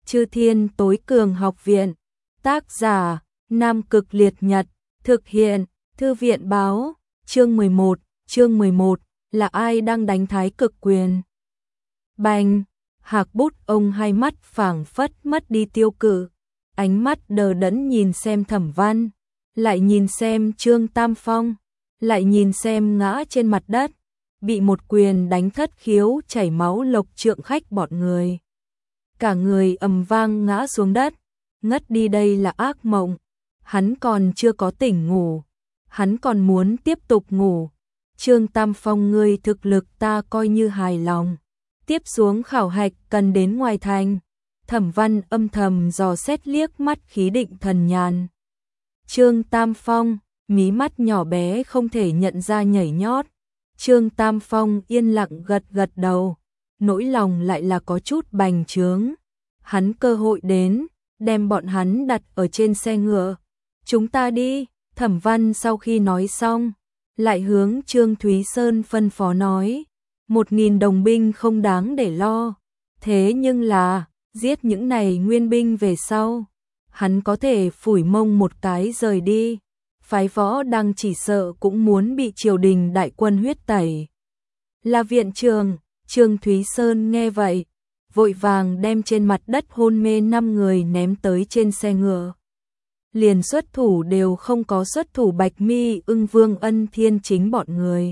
Chư Thiên Tối Cường Học Viện. Tác giả: Nam Cực Liệt Nhật. Thực hiện: Thư viện báo. Chương 11 là ai đang đánh Thái Cực quyền? Bành! Hạc Bút ông hai mắt phảng phất mất đi tiêu cự, ánh mắt đờ đẫn nhìn xem Thẩm Văn, lại nhìn xem Trương Tam Phong, lại nhìn xem ngã trên mặt đất, bị một quyền đánh thất khiếu chảy máu Lộc Trượng Khách bọn người. Cả người ầm vang ngã xuống đất, ngất đi. Đây là ác mộng, hắn còn chưa có tỉnh ngủ, hắn còn muốn tiếp tục ngủ. Trương Tam Phong, ngươi thực lực ta coi như hài lòng. Tiếp xuống khảo hạch cần đến ngoài thành. Thẩm Văn âm thầm dò xét liếc mắt Khí Định Thần Nhàn. Trương Tam Phong, mí mắt nhỏ bé không thể nhận ra nhảy nhót. Trương Tam Phong yên lặng gật gật đầu, nỗi lòng lại là có chút bành trướng. Hắn cơ hội đến, đem bọn hắn đặt ở trên xe ngựa. Chúng ta đi. Thẩm Văn sau khi nói xong, lại hướng Trương Thúy Sơn phân phó nói, 1000 đồng binh không đáng để lo. Thế nhưng là, giết những này nguyên binh về sau, hắn có thể phủi mông một cái rời đi. Phái Võ Đăng chỉ sợ cũng muốn bị triều đình đại quân huyết tẩy. Là viện trường. Trương Thúy Sơn nghe vậy, vội vàng đem trên mặt đất hôn mê 5 người ném tới trên xe ngựa. Liền xuất thủ đều không có xuất thủ Bạch Mi, Ưng Vương, Ân Thiên Chính bọn người.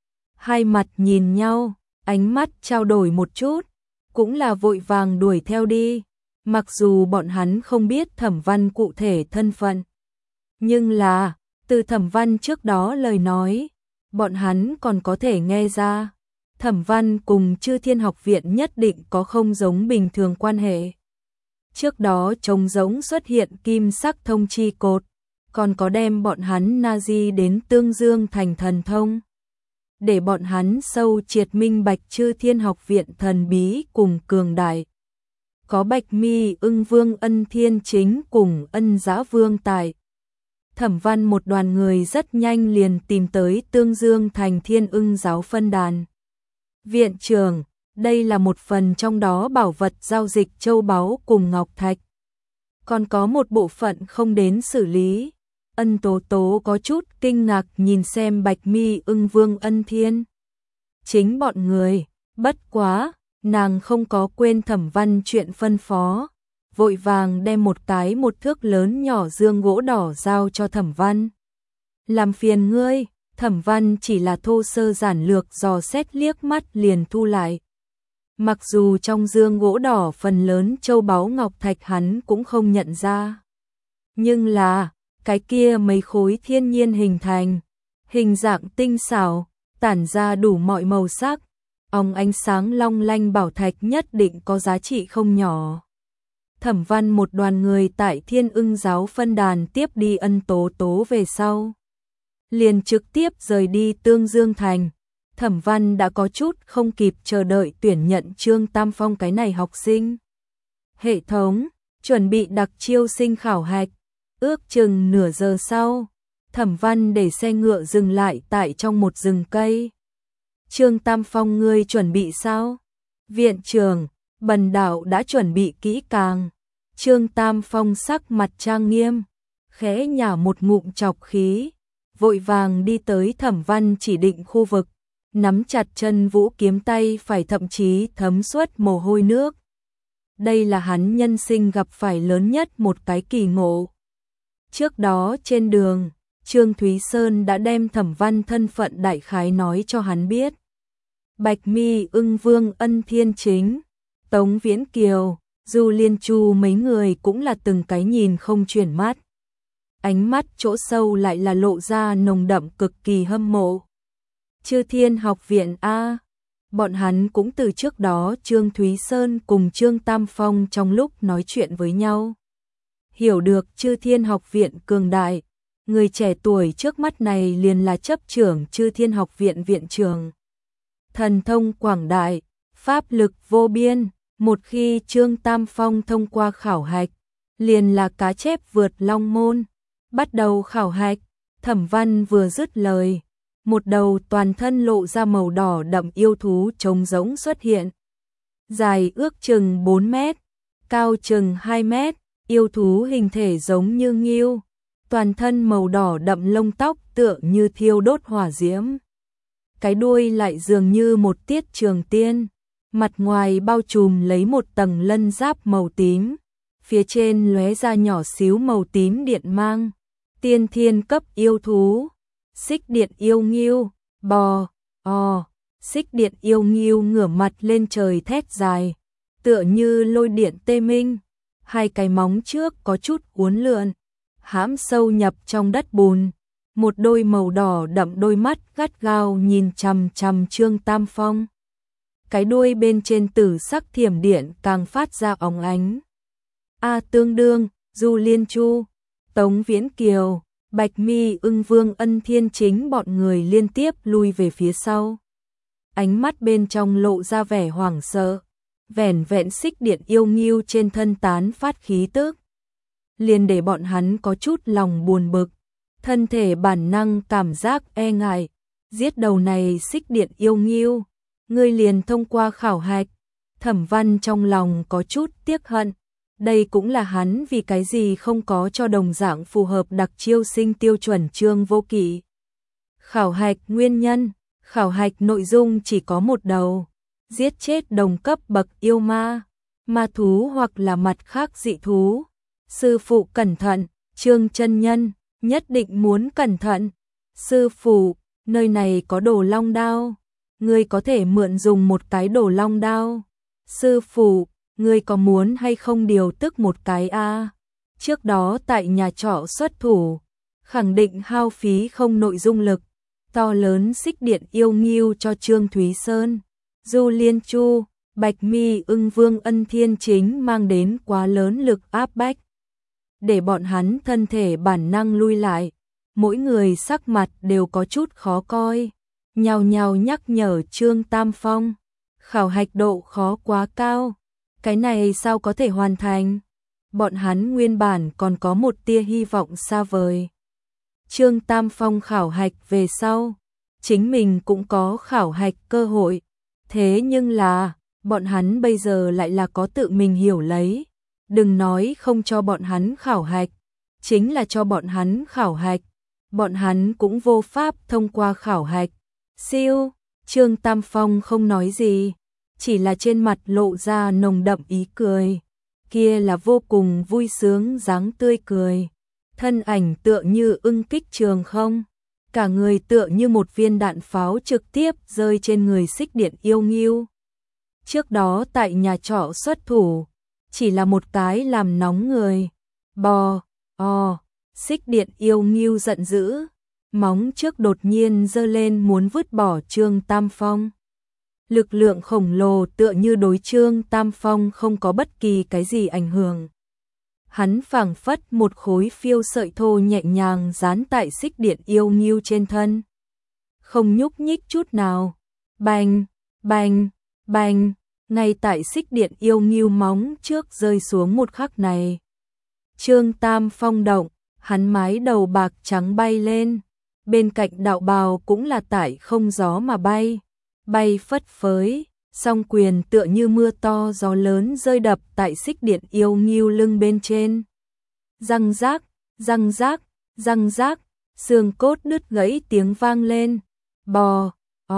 Hai mặt nhìn nhau, ánh mắt trao đổi một chút, cũng là vội vàng đuổi theo đi. Mặc dù bọn hắn không biết Thẩm Văn cụ thể thân phận, nhưng là, từ Thẩm Văn trước đó lời nói, bọn hắn còn có thể nghe ra. Thẩm Văn cùng Chư Thiên Học Viện nhất định có không giống bình thường quan hệ. Trước đó trông giống xuất hiện kim sắc thông chi cột, còn có đem bọn hắn Nazi đến Tương Dương thành thần thông. Để bọn hắn sâu triệt minh bạch Chư Thiên Học Viện thần bí cùng cường đại. Có Bạch Mi, Ưng Vương, Ân Thiên Chính cùng Ân Dã Vương tại. Thẩm Văn một đoàn người rất nhanh liền tìm tới Tương Dương thành Thiên Ưng giáo phân đàn. Viện trưởng, đây là một phần trong đó bảo vật giao dịch châu báu cùng ngọc thạch. Còn có một bộ phận không đến xử lý. Ân Tố Tố có chút kinh ngạc nhìn xem Bạch Mi, Ưng Vương, Ân Thiên Chính bọn người. Bất quá, nàng không có quên Thẩm Văn chuyện phân phó, vội vàng đem một thước lớn nhỏ dương gỗ đỏ giao cho Thẩm Văn. Làm phiền ngươi. Thẩm Văn chỉ là thô sơ giản lược dò xét liếc mắt liền thu lại. Mặc dù trong dương gỗ đỏ phần lớn châu báu ngọc thạch hắn cũng không nhận ra. Nhưng là, cái kia mấy khối thiên nhiên hình thành, hình dạng tinh xảo, tản ra đủ mọi màu sắc, óng ánh sáng long lanh bảo thạch nhất định có giá trị không nhỏ. Thẩm Văn một đoàn người tại Thiên Ưng giáo phân đàn tiếp đi Ân Tố Tố về sau, liền trực tiếp rời đi Tương Dương thành. Thẩm Văn đã có chút không kịp chờ đợi tuyển nhận Trương Tam Phong cái này học sinh. Hệ thống chuẩn bị đặc chiêu sinh khảo hạch. Ước chừng nửa giờ sau, Thẩm Văn để xe ngựa dừng lại tại trong một rừng cây. Trương Tam Phong, ngươi chuẩn bị sao? Viện trưởng, bần đạo đã chuẩn bị kỹ càng. Trương Tam Phong sắc mặt trang nghiêm, khẽ nhả một ngụm trọc khí, vội vàng đi tới Thẩm Văn chỉ định khu vực, nắm chặt chân vũ kiếm, tay phải thậm chí thấm suốt mồ hôi nước. Đây là hắn nhân sinh gặp phải lớn nhất một cái kỳ ngộ. Trước đó trên đường, Trương Thúy Sơn đã đem Thẩm Văn thân phận đại khái nói cho hắn biết. Bạch Mi, Ưng Vương, Ân Thiên Chính, Tống Viễn Kiều, Du Liên Chu mấy người cũng là từng cái nhìn không chuyển mắt. Ánh mắt chỗ sâu lại là lộ ra nồng đậm cực kỳ hâm mộ. Chư Thiên Học Viện A, bọn hắn cũng từ trước đó Trương Thúy Sơn cùng Trương Tam Phong trong lúc nói chuyện với nhau, hiểu được Chư Thiên Học Viện cường đại. Người trẻ tuổi trước mắt này liền là chấp trưởng Chư Thiên Học Viện viện trưởng. Thần thông quảng đại, pháp lực vô biên, một khi Trương Tam Phong thông qua khảo hạch, liền là cá chép vượt long môn. Bắt đầu khảo hạch. Thẩm Văn vừa dứt lời, một đầu toàn thân lộ ra màu đỏ đậm yêu thú trống rỗng xuất hiện. Dài ước chừng 4 mét, cao chừng 2 mét, yêu thú hình thể giống như ngưu, toàn thân màu đỏ đậm, lông tóc tựa như thiêu đốt hỏa diễm. Cái đuôi lại dường như một tiết trường tiên, mặt ngoài bao trùm lấy một tầng lân giáp màu tím, phía trên lóe ra nhỏ xíu màu tím điện mang. Tiên thiên cấp yêu thú, xích điện yêu ngưu, bò, xích điện yêu ngưu ngửa mặt lên trời thét dài, tựa như lôi điện tê minh, hai cái móng trước có chút uốn lượn, hãm sâu nhập trong đất bùn, một đôi màu đỏ đậm đôi mắt gắt gao nhìn chằm chằm Trương Tam Phong. Cái đuôi bên trên tử sắc thiểm điện càng phát ra óng ánh. A Tương Đương, Du Liên Chu, Tống Viễn Kiều, Bạch Mi Ưng, Vương Ân Thiên Chính bọn người liên tiếp lui về phía sau. Ánh mắt bên trong lộ ra vẻ hoảng sợ, vẻn vẹn xích điện yêu ngưu trên thân tán phát khí tức, liền để bọn hắn có chút lòng buồn bực, thân thể bản năng cảm giác e ngại, giết đầu này xích điện yêu ngưu, ngươi liền thông qua khảo hạch. Thẩm Văn trong lòng có chút tiếc hận, đây cũng là hắn vì cái gì không có cho đồng dạng phù hợp đặc chiêu sinh tiêu chuẩn Trương Vô Kỵ. Khảo hạch nguyên nhân, khảo hạch nội dung chỉ có một đầu, giết chết đồng cấp bậc yêu ma, ma thú hoặc là mặt khác dị thú. Sư phụ cẩn thận, Trương chân nhân, nhất định muốn cẩn thận. Sư phụ, nơi này có đồ long đao, ngươi có thể mượn dùng một cái đồ long đao. Sư phụ, ngươi có muốn hay không điều tức một cái a? Trước đó tại nhà trọ xuất thủ, khẳng định hao phí không nội dung lực, to lớn xích điện yêu ngưu cho Trương Thúy Sơn, Du Liên Chu, Bạch Mi Ưng, Vương Ân Thiên Chính mang đến quá lớn lực áp bách, để bọn hắn thân thể bản năng lui lại, mỗi người sắc mặt đều có chút khó coi, nhao nhao nhắc nhở Trương Tam Phong, khảo hạch độ khó quá cao, cái này sao có thể hoàn thành? Bọn hắn nguyên bản còn có một tia hy vọng xa vời. Trương Tam Phong khảo hạch về sau, chính mình cũng có khảo hạch cơ hội, thế nhưng là, bọn hắn bây giờ lại là có tự mình hiểu lấy, đừng nói không cho bọn hắn khảo hạch, chính là cho bọn hắn khảo hạch, bọn hắn cũng vô pháp thông qua khảo hạch. Siêu, Trương Tam Phong không nói gì, chỉ là trên mặt lộ ra nồng đậm ý cười, kia là vô cùng vui sướng dáng tươi cười, thân ảnh tựa như ưng kích trường không, cả người tựa như một viên đạn pháo trực tiếp rơi trên người xích điện yêu ngưu. Trước đó tại nhà trọ xuất thủ, chỉ là một cái làm nóng người, bò, xích điện yêu ngưu giận dữ, móng trước đột nhiên giơ lên muốn vứt bỏ Trương Tam Phong. Lực lượng khổng lồ tựa như đối Trương Tam Phong không có bất kỳ cái gì ảnh hưởng. Hắn phảng phất một khối phiêu sợi thô nhẹ nhàng dán tại xích điện yêu ngưu trên thân, không nhúc nhích chút nào. Bành, bành, bành, ngay tại xích điện yêu ngưu móng trước rơi xuống một khắc này, Trương Tam Phong động, hắn mái đầu bạc trắng bay lên, bên cạnh đạo bào cũng là tại không gió mà bay, bay phất phới, song quyền tựa như mưa to gió lớn rơi đập tại xích điện yêu ngưu lưng bên trên. Răng rác, răng rác, răng rác, xương cốt đứt gãy tiếng vang lên. Bò,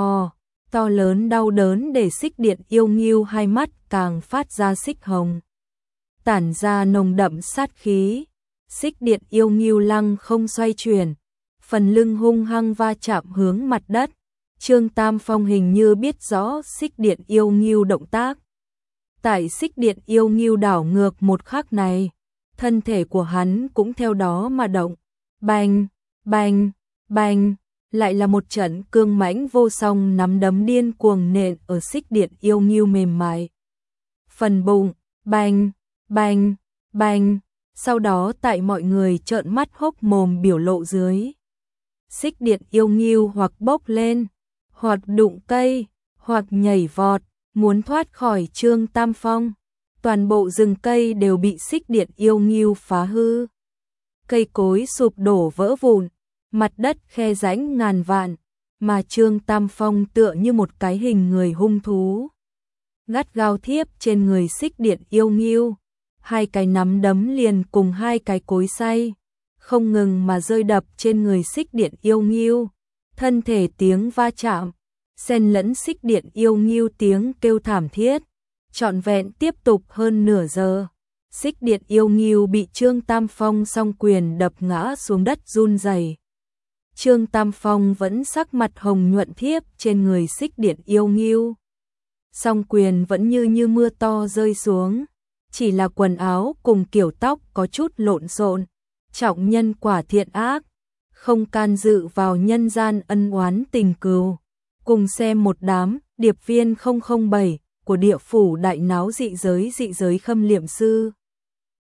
to lớn đau đớn để xích điện yêu ngưu hai mắt càng phát ra xích hồng, tản ra nồng đậm sát khí. Xích điện yêu ngưu lăng không xoay chuyển, phần lưng hung hăng va chạm hướng mặt đất. Trương Tam Phong hình như biết rõ xích điện yêu ngưu động tác. Tại xích điện yêu ngưu đảo ngược một khắc này, thân thể của hắn cũng theo đó mà động. Bành, bành, bành, lại là một trận cương mãnh vô song nắm đấm điên cuồng nện ở xích điện yêu ngưu mềm mại. Phần bụng, bành, bành, bành, sau đó tại mọi người trợn mắt hốc mồm biểu lộ dưới. Xích điện yêu ngưu hoặc bốc lên, hoặc đụng cây, hoặc nhảy vọt, muốn thoát khỏi Trương Tam Phong. Toàn bộ rừng cây đều bị xích điện yêu ngưu phá hư. Cây cối sụp đổ vỡ vụn, mặt đất khe rãnh ngàn vạn, mà Trương Tam Phong tựa như một cái hình người hung thú, gắt gao thiếp trên người xích điện yêu ngưu, hai cái nắm đấm liền cùng hai cái cối xay, không ngừng mà rơi đập trên người Xích Điện Yêu Ngưu, thân thể tiếng va chạm, xen lẫn Xích Điện Yêu Ngưu tiếng kêu thảm thiết, trọn vẹn tiếp tục hơn nửa giờ. Xích Điện Yêu Ngưu bị Trương Tam Phong song quyền đập ngã xuống đất run rẩy. Trương Tam Phong vẫn sắc mặt hồng nhuận thiếp trên người Xích Điện Yêu Ngưu. Song quyền vẫn như mưa to rơi xuống, chỉ là quần áo cùng kiểu tóc có chút lộn xộn. Trọng nhân quả thiện ác, không can dự vào nhân gian ân oán tình cừu. Cùng xem một đám điệp viên 007 của địa phủ đại náo dị giới Khâm Liệm Sư.